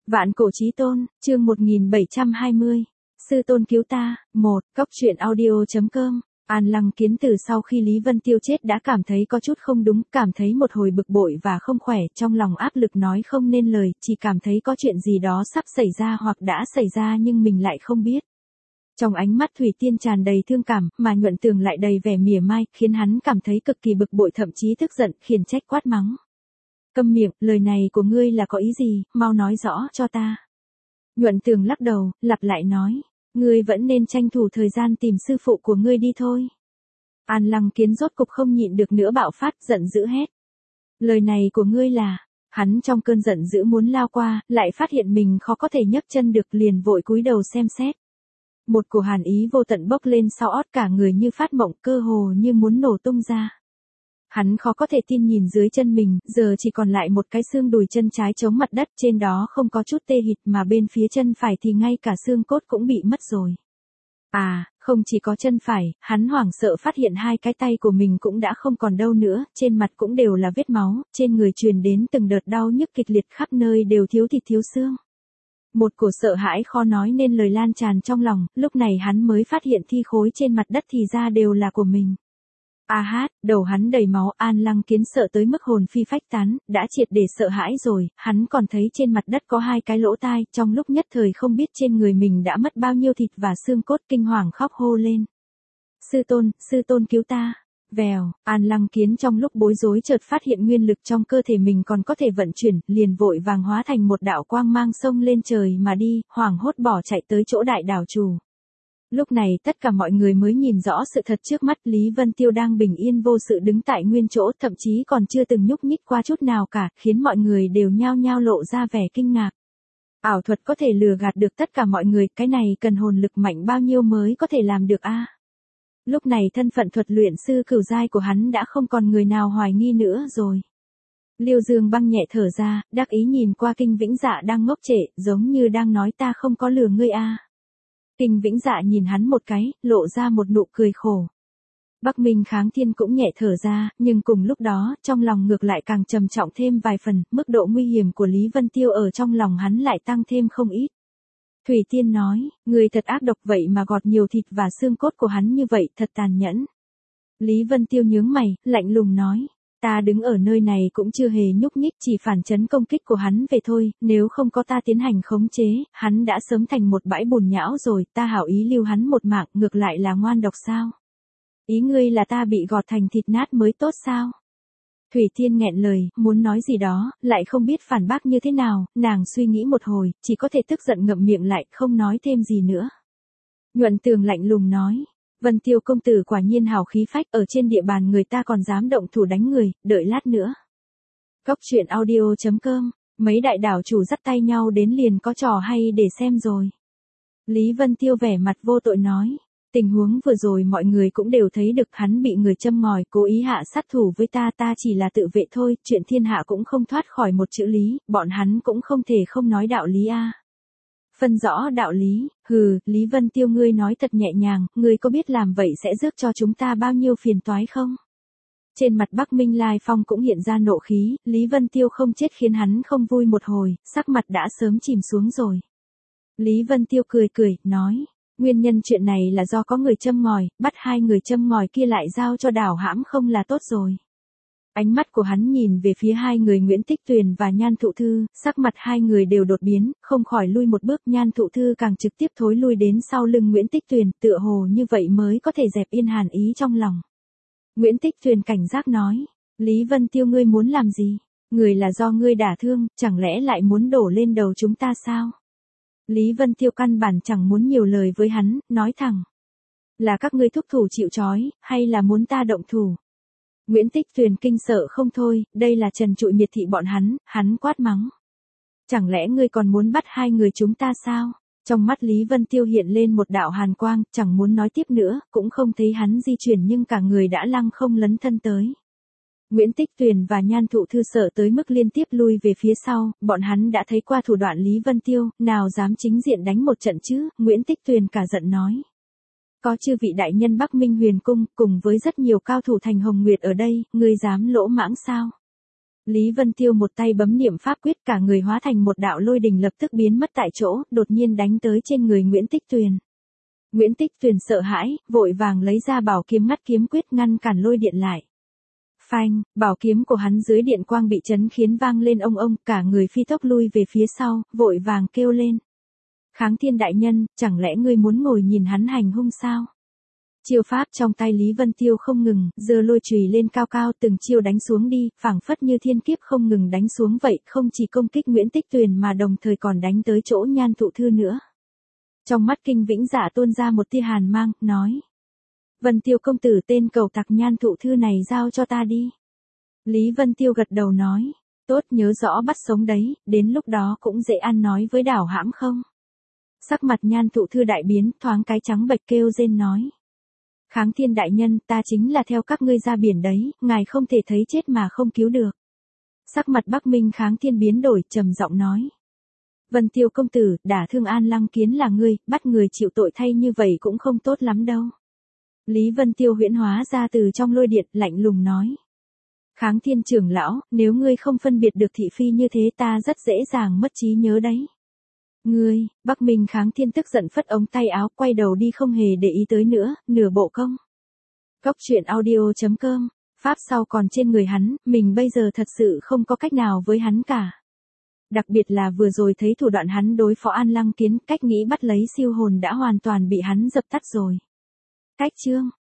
Vạn cổ chí tôn, chương 1720. Sư tôn cứu ta, 1, Cốc truyện audio.com. An Lăng Kiến từ sau khi Lý Vân Tiêu chết đã cảm thấy có chút không đúng, cảm thấy một hồi bực bội và không khỏe, trong lòng áp lực nói không nên lời, chỉ cảm thấy có chuyện gì đó sắp xảy ra hoặc đã xảy ra nhưng mình lại không biết. Trong ánh mắt Thủy Tiên tràn đầy thương cảm, mà Nhuận Tường lại đầy vẻ mỉa mai, khiến hắn cảm thấy cực kỳ bực bội, thậm chí tức giận, khiển trách quát mắng. Câm miệng, lời này của ngươi là có ý gì, mau nói rõ cho ta. Nhuận Tường lắc đầu, lặp lại nói, ngươi vẫn nên tranh thủ thời gian tìm sư phụ của ngươi đi thôi. An Lăng Kiến rốt cục không nhịn được nữa bạo phát, giận dữ hét. Lời này của ngươi là, hắn trong cơn giận dữ muốn lao qua, lại phát hiện mình khó có thể nhấc chân được, liền vội cúi đầu xem xét. Một cổ hàn ý vô tận bốc lên sau ót, cả người như phát mộng, cơ hồ như muốn nổ tung ra. Hắn khó có thể tin nhìn dưới chân mình, giờ chỉ còn lại một cái xương đùi chân trái chống mặt đất, trên đó không có chút tê hịt, mà bên phía chân phải thì ngay cả xương cốt cũng bị mất rồi. À, không chỉ có chân phải, hắn hoảng sợ phát hiện hai cái tay của mình cũng đã không còn đâu nữa, trên mặt cũng đều là vết máu, trên người truyền đến từng đợt đau nhức kịch liệt, khắp nơi đều thiếu thịt thiếu xương. Một cổ sợ hãi khó nói nên lời lan tràn trong lòng, lúc này hắn mới phát hiện thi khối trên mặt đất thì ra đều là của mình. A hát, đầu hắn đầy máu, An Lăng Kiến sợ tới mức hồn phi phách tán, đã triệt để sợ hãi rồi, hắn còn thấy trên mặt đất có hai cái lỗ tai, trong lúc nhất thời không biết trên người mình đã mất bao nhiêu thịt và xương cốt, kinh hoàng khóc hô lên. Sư tôn cứu ta. Vèo, An Lăng Kiến trong lúc bối rối chợt phát hiện nguyên lực trong cơ thể mình còn có thể vận chuyển, liền vội vàng hóa thành một đạo quang mang xông lên trời mà đi, hoảng hốt bỏ chạy tới chỗ đại đảo chủ. Lúc này tất cả mọi người mới nhìn rõ sự thật trước mắt, Lý Vân Tiêu đang bình yên vô sự đứng tại nguyên chỗ, thậm chí còn chưa từng nhúc nhích qua chút nào cả, khiến mọi người đều nhao nhao lộ ra vẻ kinh ngạc. Ảo thuật có thể lừa gạt được tất cả mọi người, cái này cần hồn lực mạnh bao nhiêu mới có thể làm được a? Lúc này thân phận thuật luyện sư cửu giai của hắn đã không còn người nào hoài nghi nữa rồi. Liêu Dương Băng nhẹ thở ra, đắc ý nhìn qua Kinh Vĩnh Dạ đang ngốc trệ, giống như đang nói ta không có lừa ngươi a. Kinh Vĩnh Dạ nhìn hắn một cái, lộ ra một nụ cười khổ. Bắc Minh Kháng Thiên cũng nhẹ thở ra, nhưng cùng lúc đó, trong lòng ngược lại càng trầm trọng thêm vài phần, mức độ nguy hiểm của Lý Vân Tiêu ở trong lòng hắn lại tăng thêm không ít. Thủy Tiên nói, người thật ác độc, vậy mà gọt nhiều thịt và xương cốt của hắn như vậy, thật tàn nhẫn. Lý Vân Tiêu nhướng mày, lạnh lùng nói, ta đứng ở nơi này cũng chưa hề nhúc nhích, chỉ phản chấn công kích của hắn về thôi, nếu không có ta tiến hành khống chế, hắn đã sớm thành một bãi bùn nhão rồi, ta hảo ý lưu hắn một mạng, ngược lại là ngoan độc sao? Ý ngươi là ta bị gọt thành thịt nát mới tốt sao? Thủy Tiên nghẹn lời, muốn nói gì đó, lại không biết phản bác như thế nào, nàng suy nghĩ một hồi, chỉ có thể tức giận ngậm miệng lại, không nói thêm gì nữa. Nhuận Tường lạnh lùng nói, Vân Tiêu công tử quả nhiên hào khí phách, ở trên địa bàn người ta còn dám động thủ đánh người, đợi lát nữa. Cốc truyện audio.com, mấy đại đảo chủ dắt tay nhau đến liền có trò hay để xem rồi. Lý Vân Tiêu vẻ mặt vô tội nói, tình huống vừa rồi mọi người cũng đều thấy được, hắn bị người châm ngòi, cố ý hạ sát thủ với ta, ta chỉ là tự vệ thôi, chuyện thiên hạ cũng không thoát khỏi một chữ lý, bọn hắn cũng không thể không nói đạo lý a. Phân rõ đạo lý, hừ, Lý Vân Tiêu ngươi nói thật nhẹ nhàng, ngươi có biết làm vậy sẽ rước cho chúng ta bao nhiêu phiền toái không? Trên mặt Bắc Minh Lai Phong cũng hiện ra nộ khí, Lý Vân Tiêu không chết khiến hắn không vui một hồi, sắc mặt đã sớm chìm xuống rồi. Lý Vân Tiêu cười cười, nói, nguyên nhân chuyện này là do có người châm ngòi, bắt hai người châm ngòi kia lại giao cho Đào Hãm không là tốt rồi. Ánh mắt của hắn nhìn về phía hai người Nguyễn Tích Tuyền và Nhan Thụ Thư, sắc mặt hai người đều đột biến, không khỏi lui một bước, Nhan Thụ Thư càng trực tiếp thối lui đến sau lưng Nguyễn Tích Tuyền, tựa hồ như vậy mới có thể dẹp yên hàn ý trong lòng. Nguyễn Tích Tuyền cảnh giác nói, Lý Vân Tiêu ngươi muốn làm gì? Người là do ngươi đả thương, chẳng lẽ lại muốn đổ lên đầu chúng ta sao? Lý Vân Tiêu căn bản chẳng muốn nhiều lời với hắn, nói thẳng. Là các ngươi thúc thủ chịu trói, hay là muốn ta động thủ? Nguyễn Tích Tuyền kinh sợ không thôi, đây là trần trụi miệt thị bọn hắn quát mắng. Chẳng lẽ ngươi còn muốn bắt hai người chúng ta sao? Trong mắt Lý Vân Tiêu hiện lên một đạo hàn quang, chẳng muốn nói tiếp nữa, cũng không thấy hắn di chuyển nhưng cả người đã lăng không lấn thân tới. Nguyễn Tích Tuyền và Nhan Thụ Thư sợ tới mức liên tiếp lui về phía sau, bọn hắn đã thấy qua thủ đoạn Lý Vân Tiêu, nào dám chính diện đánh một trận chứ, Nguyễn Tích Tuyền cả giận nói. Có chư vị đại nhân Bắc Minh Huyền Cung, cùng với rất nhiều cao thủ thành Hồng Nguyệt ở đây, ngươi dám lỗ mãng sao? Lý Vân Tiêu một tay bấm niệm pháp quyết, cả người hóa thành một đạo lôi đình lập tức biến mất tại chỗ, đột nhiên đánh tới trên người Nguyễn Tích Tuyền. Nguyễn Tích Tuyền sợ hãi, vội vàng lấy ra bảo kiếm ngắt kiếm quyết ngăn cản lôi điện lại. Phanh, bảo kiếm của hắn dưới điện quang bị chấn khiến vang lên ông, cả người phi tốc lui về phía sau, vội vàng kêu lên. Kháng Thiên đại nhân, chẳng lẽ ngươi muốn ngồi nhìn hắn hành hung sao? Chiêu pháp trong tay Lý Vân Tiêu không ngừng, giơ lôi chùy lên cao cao, từng chiêu đánh xuống đi, phảng phất như thiên kiếp không ngừng đánh xuống vậy, không chỉ công kích Nguyễn Tích Tuyền mà đồng thời còn đánh tới chỗ Nhan Thụ Thư nữa. Trong mắt Kinh Vĩnh Dạ tuôn ra một tia hàn mang, nói. Vân Tiêu công tử, tên cầu tặc Nhan Thụ Thư này giao cho ta đi. Lý Vân Tiêu gật đầu nói. Tốt, nhớ rõ bắt sống đấy, đến lúc đó cũng dễ ăn nói với Đảo Hãm không? Sắc mặt Nhan Thụ Thư đại biến, thoáng cái trắng bệch kêu rên nói. Kháng Thiên đại nhân, ta chính là theo các ngươi ra biển đấy, ngài không thể thấy chết mà không cứu được. Sắc mặt Bắc Minh Kháng Thiên biến đổi, trầm giọng nói. Vân Tiêu công tử, đả thương An Lăng Kiến là ngươi, bắt người chịu tội thay như vậy cũng không tốt lắm đâu. Lý Vân Tiêu huyễn hóa ra từ trong lôi điện, lạnh lùng nói. Kháng Thiên trưởng lão, nếu ngươi không phân biệt được thị phi như thế ta rất dễ dàng mất trí nhớ đấy. Ngươi, Bắc Minh Kháng Thiên tức giận phất ống tay áo, quay đầu đi không hề để ý tới nữa, nửa bộ công. Cốc truyện audio.com, pháp sau còn trên người hắn, mình bây giờ thật sự không có cách nào với hắn cả. Đặc biệt là vừa rồi thấy thủ đoạn hắn đối phó An Lăng Kiến, cách nghĩ bắt lấy siêu hồn đã hoàn toàn bị hắn dập tắt rồi. Cách chương